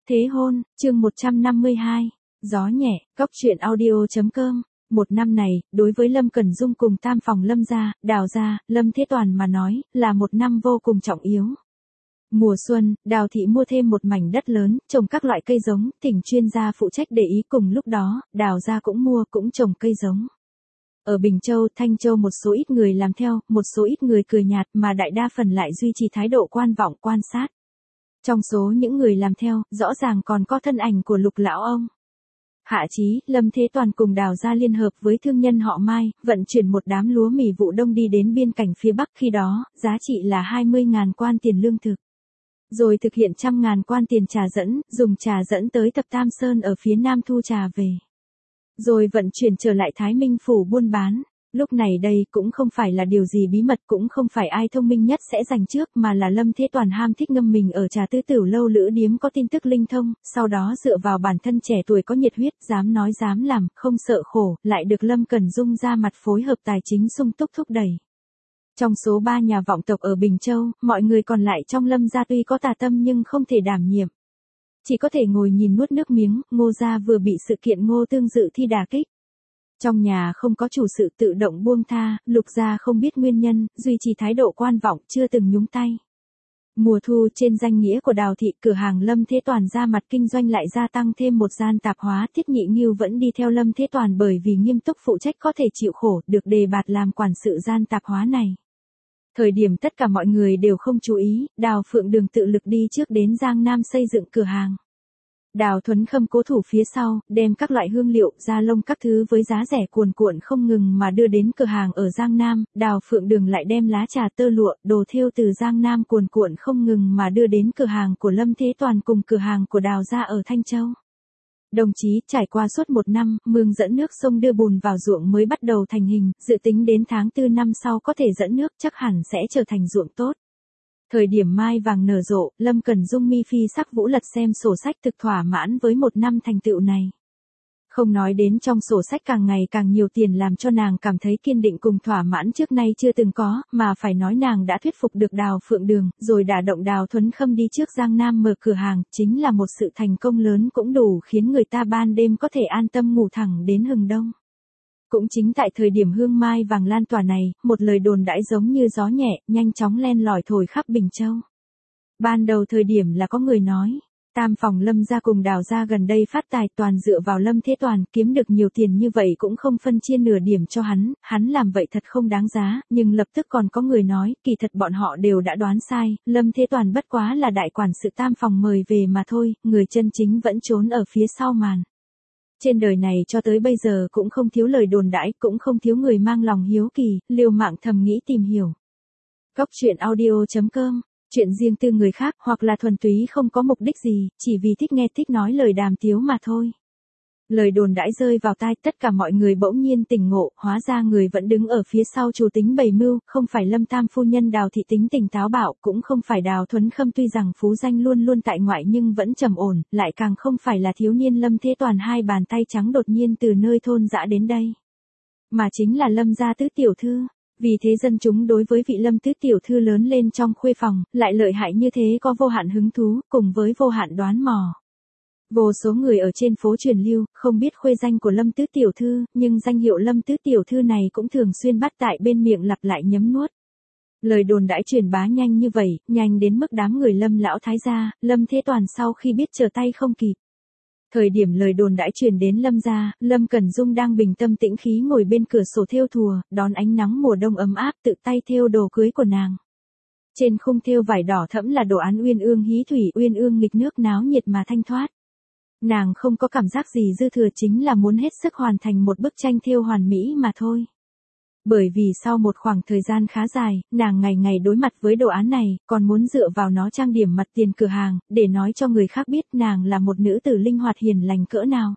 Thế hôn, chương 152. Gió nhẹ, góc truyện audio.com. Một năm này, đối với Lâm Cẩn Dung cùng tam phòng Lâm gia, Đào gia, Lâm Thế Toàn mà nói, là một năm vô cùng trọng yếu. Mùa xuân, Đào thị mua thêm một mảnh đất lớn, trồng các loại cây giống, thỉnh chuyên gia phụ trách để ý, cùng lúc đó, Đào gia cũng cũng trồng cây giống. Ở Bình Châu, Thanh Châu một số ít người làm theo, một số ít người cười nhạt mà đại đa phần lại duy trì thái độ quan vọng quan sát. Trong số những người làm theo, rõ ràng còn có thân ảnh của Lục lão ông. Hạ chí, Lâm Thế Toàn cùng Đào gia liên hợp với thương nhân họ Mai, vận chuyển một đám lúa mì vụ đông đi đến biên cảnh phía Bắc, khi đó, giá trị là 20.000 quan tiền lương thực. Rồi thực hiện 100.000 quan tiền trà dẫn, dùng trà dẫn tới Thập Tam Sơn ở phía Nam thu trà về. Rồi vận chuyển trở lại Thái Minh Phủ buôn bán. Lúc này đây cũng không phải là điều gì bí mật, cũng không phải ai thông minh nhất sẽ giành trước, mà là Lâm Thế Toàn ham thích ngâm mình ở trà tứ tửu lâu lữ điếm có tin tức linh thông, sau đó dựa vào bản thân trẻ tuổi có nhiệt huyết, dám nói dám làm, không sợ khổ, lại được Lâm Cẩn Dung ra mặt phối hợp tài chính sung túc thúc đẩy. Trong số 3 nhà vọng tộc ở Bình Châu, mọi người còn lại trong Lâm gia tuy có tà tâm nhưng không thể đảm nhiệm. Chỉ có thể ngồi nhìn nuốt nước miếng. Ngô gia vừa bị sự kiện Ngô Tương Dự thi đả kích. Trong nhà không có chủ sự tự động buông tha, Lục gia không biết nguyên nhân, duy trì thái độ quan vọng, chưa từng nhúng tay. Mùa thu, trên danh nghĩa của Đào thị, cửa hàng Lâm Thế Toàn ra mặt kinh doanh lại gia tăng thêm một gian tạp hóa. Tiết Nhị Ngưu vẫn đi theo Lâm Thế Toàn bởi vì nghiêm túc phụ trách có thể chịu khổ, được đề bạt làm quản sự gian tạp hóa này. Thời điểm tất cả mọi người đều không chú ý, Đào Phượng Đường tự lực đi trước đến Giang Nam xây dựng cửa hàng. Đào Thuấn Khâm cố thủ phía sau, đem các loại hương liệu, da lông các thứ với giá rẻ cuồn cuộn không ngừng mà đưa đến cửa hàng ở Giang Nam. Đào Phượng Đường lại đem lá trà, tơ lụa, đồ thêu từ Giang Nam cuồn cuộn không ngừng mà đưa đến cửa hàng của Lâm Thế Toàn cùng cửa hàng của Đào gia ở Thanh Châu. Đồng chí, trải qua suốt một năm, mương dẫn nước sông đưa bùn vào ruộng mới bắt đầu thành hình, dự tính đến tháng 4 năm sau có thể dẫn nước, chắc hẳn sẽ trở thành ruộng tốt. Thời điểm mai vàng nở rộ, Lâm Cẩn Dung mi phi sắc vũ lật xem sổ sách, thực thỏa mãn với một năm thành tựu này. Không nói đến trong sổ sách càng ngày càng nhiều tiền làm cho nàng cảm thấy kiên định cùng thỏa mãn trước nay chưa từng có, mà phải nói nàng đã thuyết phục được Đào Phượng Đường, rồi đả động Đào Thuấn Khâm đi trước Giang Nam mở cửa hàng, chính là một sự thành công lớn cũng đủ khiến người ta ban đêm có thể an tâm ngủ thẳng đến hừng đông. Cũng chính tại thời điểm hương mai vàng lan tỏa này, một lời đồn đãi giống như gió nhẹ, nhanh chóng len lỏi thổi khắp Bình Châu. Ban đầu thời điểm là có người nói, tam phòng Lâm gia cùng Đào gia gần đây phát tài toàn dựa vào Lâm Thế Toàn, kiếm được nhiều tiền như vậy cũng không phân chia nửa điểm cho hắn làm vậy thật không đáng giá, nhưng lập tức còn có người nói, kỳ thật bọn họ đều đã đoán sai, Lâm Thế Toàn bất quá là đại quản sự tam phòng mời về mà thôi, người chân chính vẫn trốn ở phía sau màn. Trên đời này cho tới bây giờ cũng không thiếu lời đồn đãi, cũng không thiếu người mang lòng hiếu kỳ, liều mạng thầm nghĩ tìm hiểu. Góc truyện audio.com. Chuyện riêng tư người khác, hoặc là thuần túy không có mục đích gì, chỉ vì thích nghe thích nói lời đàm tiếu mà thôi. Lời đồn đãi rơi vào tai, tất cả mọi người bỗng nhiên tỉnh ngộ, hóa ra người vẫn đứng ở phía sau chủ tính bày mưu, không phải Lâm tam phu nhân Đào thị tính tình táo bạo, cũng không phải Đào Thuấn Khâm tuy rằng phú danh luôn luôn tại ngoại nhưng vẫn trầm ổn, lại càng không phải là thiếu niên Lâm Thế Toàn hai bàn tay trắng đột nhiên từ nơi thôn dã đến đây. Mà chính là Lâm gia tứ tiểu thư. Vì thế dân chúng đối với vị Lâm tứ tiểu thư lớn lên trong khuê phòng, lại lợi hại như thế có vô hạn hứng thú, cùng với vô hạn đoán mò. Vô số người ở trên phố truyền lưu, không biết khuê danh của Lâm tứ tiểu thư, nhưng danh hiệu Lâm tứ tiểu thư này cũng thường xuyên bắt tại bên miệng lặp lại nhấm nuốt. Lời đồn đãi truyền bá nhanh như vậy, nhanh đến mức đám người Lâm lão thái gia, Lâm Thế Toàn sau khi biết trở tay không kịp. Thời điểm lời đồn đãi truyền đến Lâm gia, Lâm Cẩn Dung đang bình tâm tĩnh khí ngồi bên cửa sổ thêu thùa, đón ánh nắng mùa đông ấm áp, tự tay thêu đồ cưới của nàng. Trên khung thêu vải đỏ thẫm là đồ án uyên ương hí thủy, uyên ương nghịch nước náo nhiệt mà thanh thoát. Nàng không có cảm giác gì dư thừa, chính là muốn hết sức hoàn thành một bức tranh thêu hoàn mỹ mà thôi. Bởi vì sau một khoảng thời gian khá dài, nàng ngày ngày đối mặt với đồ án này, còn muốn dựa vào nó trang điểm mặt tiền cửa hàng, để nói cho người khác biết nàng là một nữ tử linh hoạt hiền lành cỡ nào.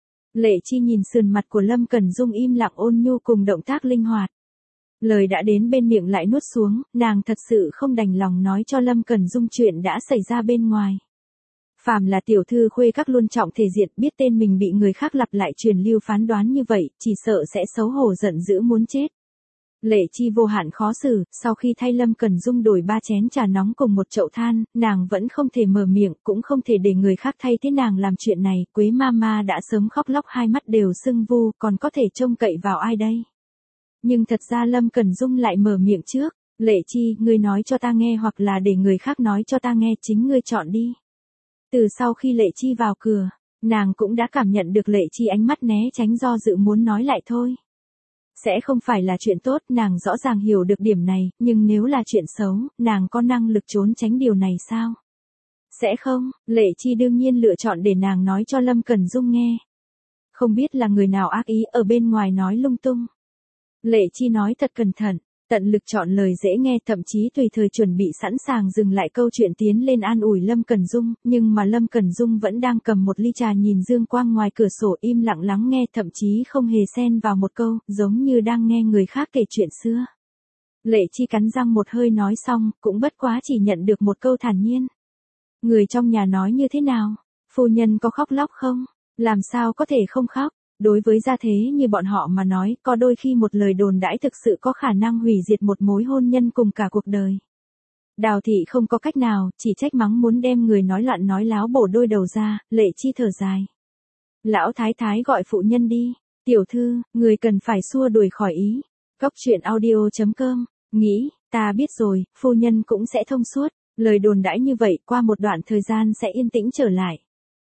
Lệ Chi nhìn sườn mặt của Lâm Cẩn Dung im lặng ôn nhu cùng động tác linh hoạt. Lời đã đến bên miệng lại nuốt xuống, nàng thật sự không đành lòng nói cho Lâm Cẩn Dung chuyện đã xảy ra bên ngoài. Phàm là tiểu thư khuê các luôn trọng thể diện, biết tên mình bị người khác lặp lại truyền lưu phán đoán như vậy, chỉ sợ sẽ xấu hổ giận dữ muốn chết. Lệ Chi vô hạn khó xử, sau khi thay Lâm Cẩn Dung đổi 3 chén trà nóng cùng một chậu than, nàng vẫn không thể mở miệng, cũng không thể để người khác thay thế nàng làm chuyện này, Quế Mama đã sớm khóc lóc hai mắt đều sưng vu, còn có thể trông cậy vào ai đây? Nhưng thật ra Lâm Cẩn Dung lại mở miệng trước, Lệ Chi, ngươi nói cho ta nghe hoặc là để người khác nói cho ta nghe, chính ngươi chọn đi. Từ sau khi Lệ Chi vào cửa, nàng cũng đã cảm nhận được Lệ Chi ánh mắt né tránh do dự muốn nói lại thôi. Sẽ không phải là chuyện tốt, nàng rõ ràng hiểu được điểm này, nhưng nếu là chuyện xấu, nàng có năng lực trốn tránh điều này sao? Sẽ không, Lệ Chi đương nhiên lựa chọn để nàng nói cho Lâm Cẩn Dung nghe. Không biết là người nào ác ý ở bên ngoài nói lung tung. Lệ Chi nói thật cẩn thận, tận lực chọn lời dễ nghe, thậm chí tùy thời chuẩn bị sẵn sàng dừng lại câu chuyện tiến lên an ủi Lâm Cẩn Dung, nhưng mà Lâm Cẩn Dung vẫn đang cầm một ly trà nhìn dương quang ngoài cửa sổ im lặng lắng nghe, thậm chí không hề xen vào một câu, giống như đang nghe người khác kể chuyện xưa. Lệ Chi cắn răng một hơi nói xong, cũng bất quá chỉ nhận được một câu thản nhiên. Người trong nhà nói như thế nào? Phu nhân có khóc lóc không? Làm sao có thể không khóc? Đối với gia thế như bọn họ mà nói, có đôi khi một lời đồn đãi thực sự có khả năng hủy diệt một mối hôn nhân cùng cả cuộc đời. Đào thị không có cách nào, chỉ trách mắng muốn đem người nói loạn nói láo bổ đôi đầu ra, Lệ Chi thở dài. Lão thái thái gọi phụ nhân đi, tiểu thư, người cần phải xua đuổi khỏi ý. Cóc truyện audio.com, nghĩ, ta biết rồi, phu nhân cũng sẽ thông suốt, lời đồn đãi như vậy qua một đoạn thời gian sẽ yên tĩnh trở lại.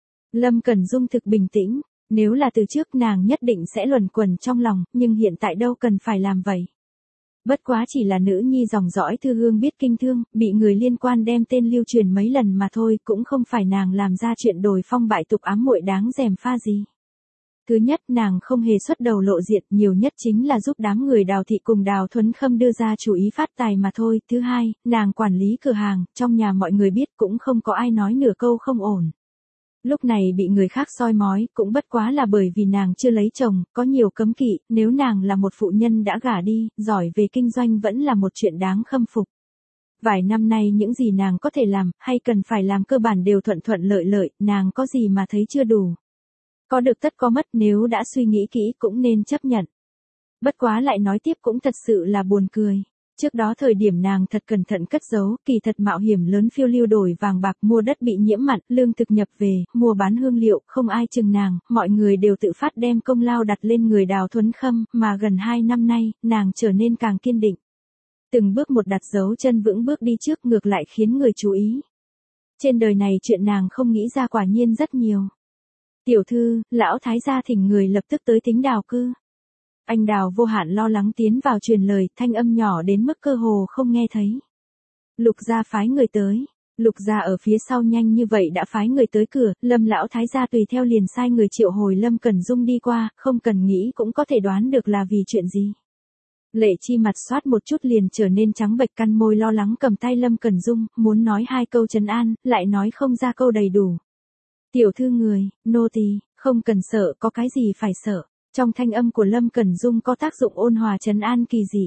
Lâm Cẩn Dung thực bình tĩnh. Nếu là từ trước nàng nhất định sẽ luẩn quẩn trong lòng, nhưng hiện tại đâu cần phải làm vậy. Bất quá chỉ là nữ nhi dòng dõi Thư Hương biết kinh thương, bị người liên quan đem tên lưu truyền mấy lần mà thôi, cũng không phải nàng làm ra chuyện đồi phong bại tục ám muội đáng rèm pha gì. Thứ nhất, nàng không hề xuất đầu lộ diện, nhiều nhất chính là giúp đám người Đào thị cùng Đào Thuấn Khâm đưa ra chủ ý phát tài mà thôi. Thứ hai, nàng quản lý cửa hàng, trong nhà mọi người biết cũng không có ai nói nửa câu không ổn. Lúc này bị người khác soi mói, cũng bất quá là bởi vì nàng chưa lấy chồng, có nhiều cấm kỵ, nếu nàng là một phụ nhân đã gả đi, giỏi về kinh doanh vẫn là một chuyện đáng khâm phục. Vài năm nay những gì nàng có thể làm, hay cần phải làm cơ bản đều thuận thuận lợi lợi, nàng có gì mà thấy chưa đủ. Có được tất có mất, nếu đã suy nghĩ kỹ cũng nên chấp nhận. Bất quá lại nói tiếp cũng thật sự là buồn cười. Trước đó thời điểm nàng thật cẩn thận cất giấu, kỳ thật mạo hiểm lớn phiêu lưu đổi vàng bạc mua đất bị nhiễm mặn, lương thực nhập về, mua bán hương liệu, không ai chừng nàng, mọi người đều tự phát đem công lao đặt lên người Đào Thuấn Khâm, mà gần 2 năm nay, nàng trở nên càng kiên định. Từng bước một đặt dấu chân vững bước đi trước ngược lại khiến người chú ý. Trên đời này chuyện nàng không nghĩ ra quả nhiên rất nhiều. Tiểu thư, lão thái gia thỉnh người lập tức tới Thính Đào cư. Anh Đào vô hạn lo lắng tiến vào truyền lời, thanh âm nhỏ đến mức cơ hồ không nghe thấy. Lục gia phái người tới. Lục gia ở phía sau nhanh như vậy đã phái người tới cửa, Lâm lão thái gia tùy theo liền sai người triệu hồi Lâm Cẩn Dung đi qua, không cần nghĩ cũng có thể đoán được là vì chuyện gì. Lệ Chi mặt xoát một chút liền trở nên trắng bệch, căn môi lo lắng cầm tay Lâm Cẩn Dung, muốn nói 2 câu trấn an, lại nói không ra câu đầy đủ. Tiểu thư người, nô tỳ, không cần sợ, có cái gì phải sợ. Trong thanh âm của Lâm Cẩn Dung có tác dụng ôn hòa trấn an kỳ dị.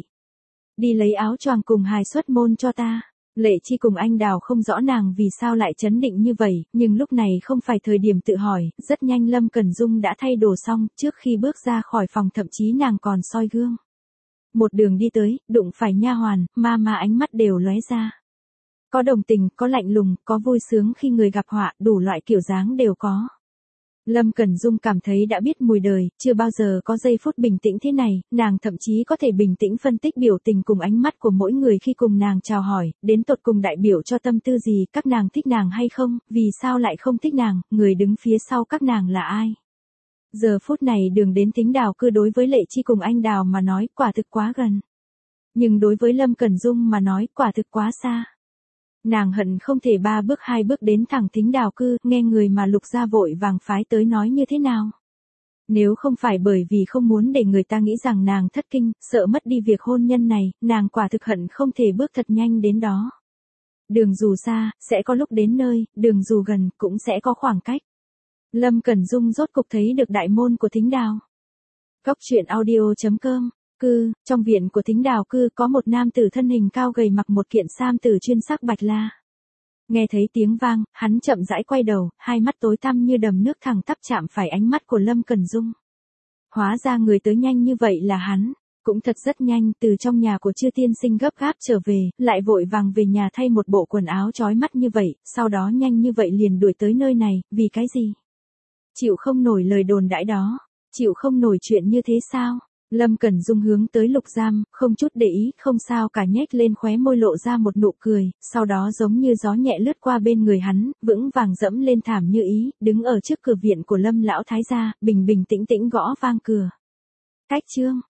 Đi lấy áo choàng cùng hài xuất môn cho ta. Lệ Chi cùng anh Đào không rõ nàng vì sao lại chấn định như vậy, nhưng lúc này không phải thời điểm tự hỏi, rất nhanh Lâm Cẩn Dung đã thay đồ xong, trước khi bước ra khỏi phòng thậm chí nàng còn soi gương. Một đường đi tới, đụng phải nha hoàn, mà ánh mắt đều lóe ra. Có đồng tình, có lạnh lùng, có vui sướng khi người gặp họa, đủ loại kiểu dáng đều có. Lâm Cẩn Dung cảm thấy đã biết mùi đời, chưa bao giờ có giây phút bình tĩnh thế này, nàng thậm chí có thể bình tĩnh phân tích biểu tình cùng ánh mắt của mỗi người khi cùng nàng chào hỏi, đến tột cùng đại biểu cho tâm tư gì, các nàng thích nàng hay không, vì sao lại không thích nàng, người đứng phía sau các nàng là ai. Giờ phút này đường đến Thính Đào cư đối với Lệ Chi cùng anh Đào mà nói quả thực quá gần. Nhưng đối với Lâm Cẩn Dung mà nói quả thực quá xa. Nàng hận không thể 3 bước 2 bước đến thẳng Thính Đào cư, nghe người mà Lục gia vội vàng phái tới nói như thế nào. Nếu không phải bởi vì không muốn để người ta nghĩ rằng nàng thất kinh, sợ mất đi việc hôn nhân này, nàng quả thực hận không thể bước thật nhanh đến đó. Đường dù xa, sẽ có lúc đến nơi, đường dù gần, cũng sẽ có khoảng cách. Lâm Cẩn Dung rốt cục thấy được đại môn của Thính Đào. Cóc truyện audio.com. Trong viện của Thính Đào cư có một nam tử thân hình cao gầy mặc một kiện sam tử chuyên sắc bạch la. Nghe thấy tiếng vang, hắn chậm rãi quay đầu, hai mắt tối tăm như đầm nước thẳng tắp chạm phải ánh mắt của Lâm Cẩn Dung. Hóa ra người tới nhanh như vậy là hắn. Cũng thật rất nhanh, từ trong nhà của Chư tiên sinh gấp gáp trở về, lại vội vàng về nhà thay một bộ quần áo chói mắt như vậy, sau đó nhanh như vậy liền đuổi tới nơi này, vì cái gì? Chịu không nổi lời đồn đãi đó, chịu không nổi chuyện như thế sao? Lâm Cẩn Dung hướng tới Lục Giam, không chút để ý, không sao cả, nhếch lên khóe môi lộ ra một nụ cười, sau đó giống như gió nhẹ lướt qua bên người hắn, vững vàng dẫm lên thảm như ý, đứng ở trước cửa viện của Lâm lão thái gia, bình bình tĩnh tĩnh gõ vang cửa. Cách chương